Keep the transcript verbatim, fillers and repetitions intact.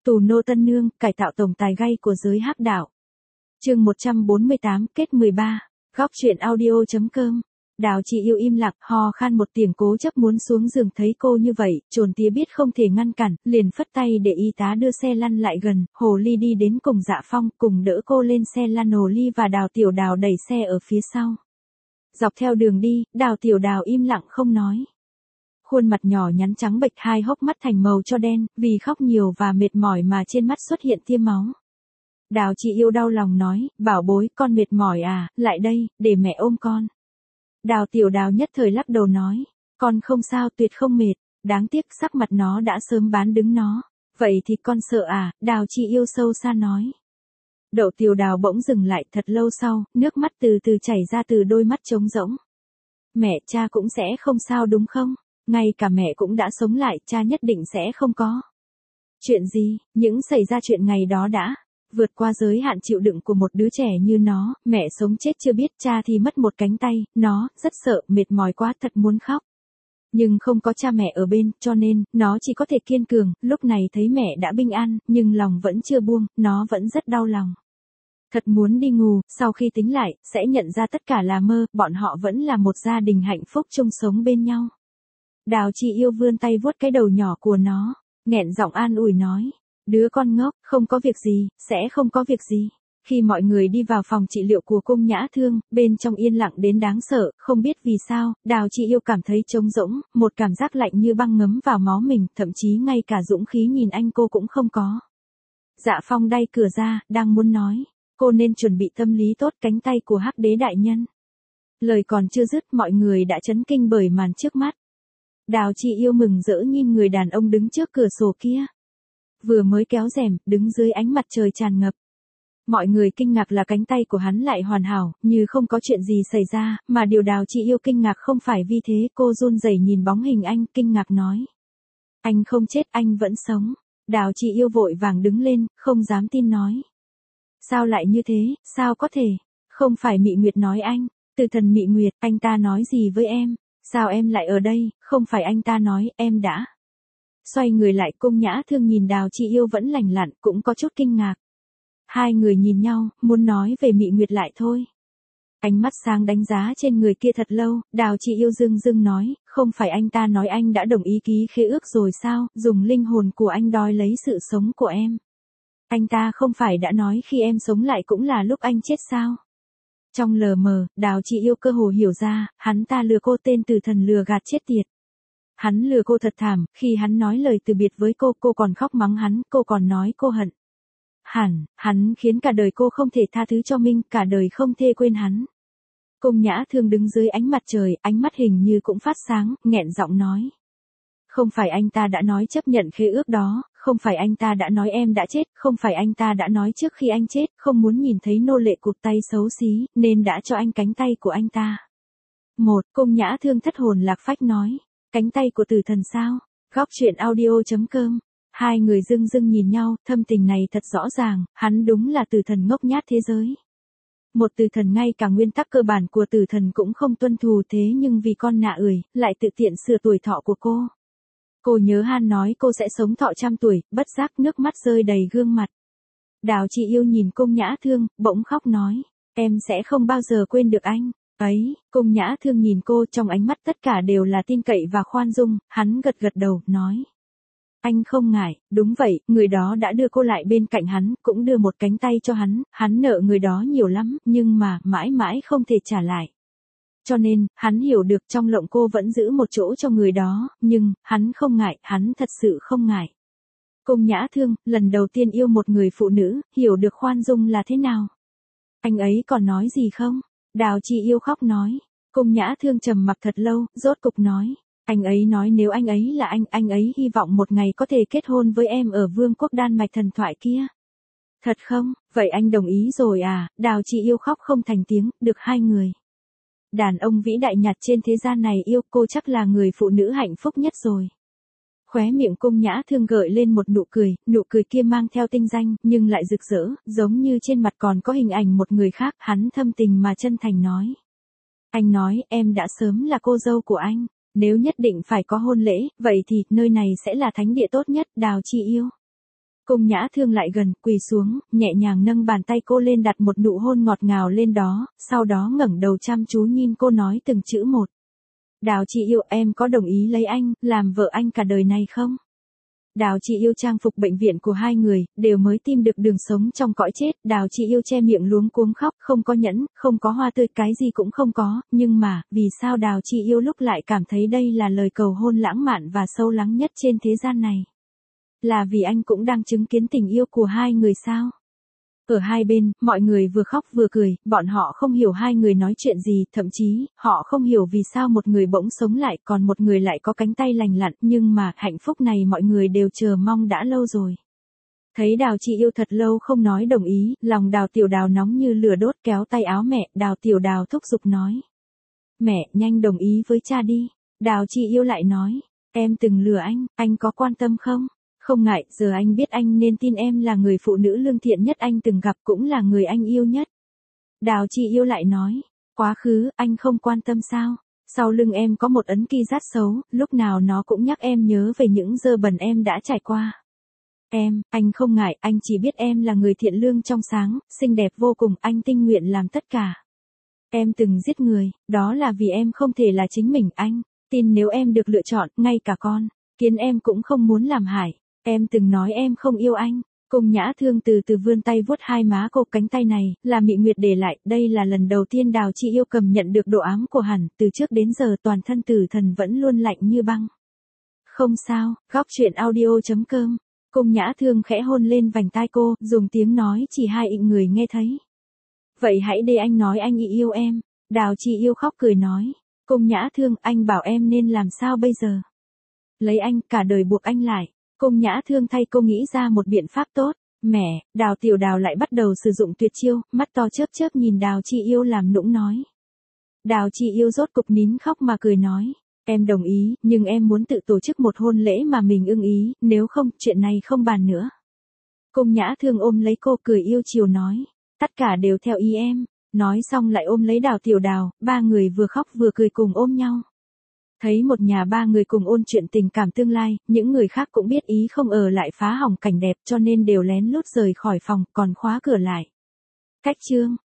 Tù nô tân nương, cải tạo tổng tài gay của giới hắc đạo. Chương một trăm bốn mươi tám, kết mười ba. Góc truyện audio.com. Đào Chị Yêu im lặng, ho khan một tiếng cố chấp muốn xuống giường, thấy cô như vậy, Trồn Tía biết không thể ngăn cản, liền phất tay để y tá đưa xe lăn lại gần, Hồ Ly đi đến cùng Dạ Phong, cùng đỡ cô lên xe lăn. Hồ Ly và Đào Tiểu Đào đẩy xe ở phía sau. Dọc theo đường đi, Đào Tiểu Đào im lặng không nói. Khuôn mặt nhỏ nhắn trắng bệch, hai hốc mắt thành màu cho đen, vì khóc nhiều và mệt mỏi mà trên mắt xuất hiện tia máu. Đào Chị Yêu đau lòng nói, bảo bối, con mệt mỏi à, lại đây, để mẹ ôm con. Đào Tiểu Đào nhất thời lắc đầu nói, con không sao, tuyệt không mệt, đáng tiếc sắc mặt nó đã sớm bán đứng nó. Vậy thì con sợ à, Đào Chị Yêu sâu xa nói. Đậu Tiểu Đào bỗng dừng lại, thật lâu sau, nước mắt từ từ chảy ra từ đôi mắt trống rỗng. Mẹ, cha cũng sẽ không sao đúng không? Ngay cả mẹ cũng đã sống lại, cha nhất định sẽ không có. Chuyện gì? Những xảy ra chuyện ngày đó đã vượt qua giới hạn chịu đựng của một đứa trẻ như nó, mẹ sống chết chưa biết, cha thì mất một cánh tay, nó rất sợ, mệt mỏi quá, thật muốn khóc. Nhưng không có cha mẹ ở bên, cho nên, nó chỉ có thể kiên cường, lúc này thấy mẹ đã bình an, nhưng lòng vẫn chưa buông, nó vẫn rất đau lòng. Thật muốn đi ngủ, sau khi tính lại, sẽ nhận ra tất cả là mơ, bọn họ vẫn là một gia đình hạnh phúc chung sống bên nhau. Đào Chị Yêu vươn tay vuốt cái đầu nhỏ của nó, nghẹn giọng an ủi nói, đứa con ngốc, không có việc gì, sẽ không có việc gì. Khi mọi người đi vào phòng trị liệu của Cung Nhã Thương, bên trong yên lặng đến đáng sợ, không biết vì sao, Đào Chị Yêu cảm thấy trống rỗng, một cảm giác lạnh như băng ngấm vào máu mình, thậm chí ngay cả dũng khí nhìn anh cô cũng không có. Dạ Phong đẩy cửa ra, đang muốn nói, cô nên chuẩn bị tâm lý tốt, cánh tay của Hắc Đế đại nhân. Lời còn chưa dứt, mọi người đã chấn kinh bởi màn trước mắt. Đào Chị Yêu mừng rỡ nhìn người đàn ông đứng trước cửa sổ kia. Vừa mới kéo rèm, đứng dưới ánh mặt trời tràn ngập. Mọi người kinh ngạc là cánh tay của hắn lại hoàn hảo, như không có chuyện gì xảy ra, mà điều Đào Chị Yêu kinh ngạc không phải vì thế, cô run rẩy nhìn bóng hình anh, kinh ngạc nói. Anh không chết, anh vẫn sống. Đào Chị Yêu vội vàng đứng lên, không dám tin nói. Sao lại như thế, sao có thể? Không phải Mị Nguyệt nói anh, Từ Thần Mị Nguyệt, anh ta nói gì với em? Sao em lại ở đây, không phải anh ta nói, em đã. Xoay người lại, Cung Nhã Thương nhìn Đào Chị Yêu vẫn lành lặn, cũng có chút kinh ngạc. Hai người nhìn nhau, muốn nói về Mị Nguyệt lại thôi. Ánh mắt sáng đánh giá trên người kia thật lâu, Đào Chị Yêu dưng dưng nói, không phải anh ta nói anh đã đồng ý ký khế ước rồi sao, dùng linh hồn của anh đòi lấy sự sống của em. Anh ta không phải đã nói khi em sống lại cũng là lúc anh chết sao? Trong lờ mờ, Đào Chị Yêu cơ hồ hiểu ra, hắn ta lừa cô, tên Từ Thần lừa gạt chết tiệt. Hắn lừa cô thật thảm, khi hắn nói lời từ biệt với cô, cô còn khóc mắng hắn, cô còn nói cô hận. Hẳn, hắn khiến cả đời cô không thể tha thứ cho mình, cả đời không thể quên hắn. Cung Nhã Thương đứng dưới ánh mặt trời, ánh mắt hình như cũng phát sáng, nghẹn giọng nói. Không phải anh ta đã nói chấp nhận khế ước đó, không phải anh ta đã nói em đã chết, không phải anh ta đã nói trước khi anh chết, không muốn nhìn thấy nô lệ cụt tay xấu xí, nên đã cho anh cánh tay của anh ta. Một, Cung Nhã Thương thất hồn lạc phách nói. Cánh tay của Từ Thần sao? Góc truyện audio.com. Hai người dưng dưng nhìn nhau, thâm tình này thật rõ ràng, hắn đúng là Từ Thần ngốc nhát thế giới. Một Từ Thần ngay cả nguyên tắc cơ bản của Từ Thần cũng không tuân thủ, thế nhưng vì con nạ ửi, lại tự tiện sửa tuổi thọ của cô. Cô nhớ Han nói cô sẽ sống thọ trăm tuổi, bất giác nước mắt rơi đầy gương mặt. Đào Chị Yêu nhìn Cung Nhã Thương, bỗng khóc nói, em sẽ không bao giờ quên được anh. Ấy, Cung Nhã Thương nhìn cô, trong ánh mắt tất cả đều là tin cậy và khoan dung, hắn gật gật đầu, nói. Anh không ngại, đúng vậy, người đó đã đưa cô lại bên cạnh hắn, cũng đưa một cánh tay cho hắn, hắn nợ người đó nhiều lắm, nhưng mà, mãi mãi không thể trả lại. Cho nên, hắn hiểu được trong lòng cô vẫn giữ một chỗ cho người đó, nhưng, hắn không ngại, hắn thật sự không ngại. Cung Nhã Thương, lần đầu tiên yêu một người phụ nữ, hiểu được khoan dung là thế nào. Anh ấy còn nói gì không? Đào Chị Yêu khóc nói. Cung Nhã Thương trầm mặc thật lâu, rốt cục nói. Anh ấy nói nếu anh ấy là anh, anh ấy hy vọng một ngày có thể kết hôn với em ở vương quốc Đan Mạch thần thoại kia. Thật không? Vậy anh đồng ý rồi à? Đào Chị Yêu khóc không thành tiếng, được hai người. Đàn ông vĩ đại nhặt trên thế gian này yêu cô chắc là người phụ nữ hạnh phúc nhất rồi. Khóe miệng Cung Nhã Thương gợi lên một nụ cười, nụ cười kia mang theo tinh danh, nhưng lại rực rỡ, giống như trên mặt còn có hình ảnh một người khác, hắn thâm tình mà chân thành nói. Anh nói, em đã sớm là cô dâu của anh, nếu nhất định phải có hôn lễ, vậy thì, nơi này sẽ là thánh địa tốt nhất, Đào Chị Yêu. Cung Nhã Thương lại gần, quỳ xuống, nhẹ nhàng nâng bàn tay cô lên đặt một nụ hôn ngọt ngào lên đó, sau đó ngẩng đầu chăm chú nhìn cô nói từng chữ một. Đào chị yêu, em có đồng ý lấy anh, làm vợ anh cả đời này không? Đào chị yêu trang phục bệnh viện của hai người, đều mới tìm được đường sống trong cõi chết, Đào chị yêu che miệng luống cuống khóc, không có nhẫn, không có hoa tươi, cái gì cũng không có, nhưng mà, vì sao Đào chị yêu lúc lại cảm thấy đây là lời cầu hôn lãng mạn và sâu lắng nhất trên thế gian này? Là vì anh cũng đang chứng kiến tình yêu của hai người sao? Ở hai bên, mọi người vừa khóc vừa cười, bọn họ không hiểu hai người nói chuyện gì, thậm chí, họ không hiểu vì sao một người bỗng sống lại, còn một người lại có cánh tay lành lặn, nhưng mà, hạnh phúc này mọi người đều chờ mong đã lâu rồi. Thấy Đào chị yêu thật lâu không nói đồng ý, lòng Đào Tiểu Đào nóng như lửa đốt, kéo tay áo mẹ, Đào Tiểu Đào thúc giục nói. Mẹ, nhanh đồng ý với cha đi. Đào chị yêu lại nói, em từng lừa anh, anh có quan tâm không? Không ngại, giờ anh biết anh nên tin em là người phụ nữ lương thiện nhất anh từng gặp, cũng là người anh yêu nhất. Đào chị yêu lại nói, quá khứ, anh không quan tâm sao? Sau lưng em có một ấn ki rát xấu, lúc nào nó cũng nhắc em nhớ về những dơ bẩn em đã trải qua. Em, anh không ngại, anh chỉ biết em là người thiện lương trong sáng, xinh đẹp vô cùng, anh tinh nguyện làm tất cả. Em từng giết người, đó là vì em không thể là chính mình, anh tin nếu em được lựa chọn, ngay cả con kiến em cũng không muốn làm hại. Em từng nói em không yêu anh. Cung Nhã Thương từ từ vươn tay vuốt hai má cô, cánh tay này, là Mị Nguyệt để lại, đây là lần đầu tiên Đào chị yêu cầm nhận được độ ấm của hắn, từ trước đến giờ toàn thân Tử Thần vẫn luôn lạnh như băng. Không sao, góc truyện audio chấm com. Cung Nhã Thương khẽ hôn lên vành tai cô, dùng tiếng nói chỉ hai ịnh người nghe thấy. Vậy hãy để anh nói anh yêu em. Đào chị yêu khóc cười nói. Cung Nhã Thương, anh bảo em nên làm sao bây giờ? Lấy anh, cả đời buộc anh lại. Cung Nhã Thương thay cô nghĩ ra một biện pháp tốt. Mẹ, Đào Tiểu Đào lại bắt đầu sử dụng tuyệt chiêu, mắt to chớp chớp nhìn Đào chị yêu làm nũng nói. Đào chị yêu rốt cục nín khóc mà cười nói. Em đồng ý, nhưng em muốn tự tổ chức một hôn lễ mà mình ưng ý, nếu không, chuyện này không bàn nữa. Cung Nhã Thương ôm lấy cô cười yêu chiều nói. Tất cả đều theo ý em. Nói xong lại ôm lấy Đào Tiểu Đào, ba người vừa khóc vừa cười cùng ôm nhau. Thấy một nhà ba người cùng ôn chuyện tình cảm tương lai, những người khác cũng biết ý không ở lại phá hỏng cảnh đẹp cho nên đều lén lút rời khỏi phòng, còn khóa cửa lại. Cách chương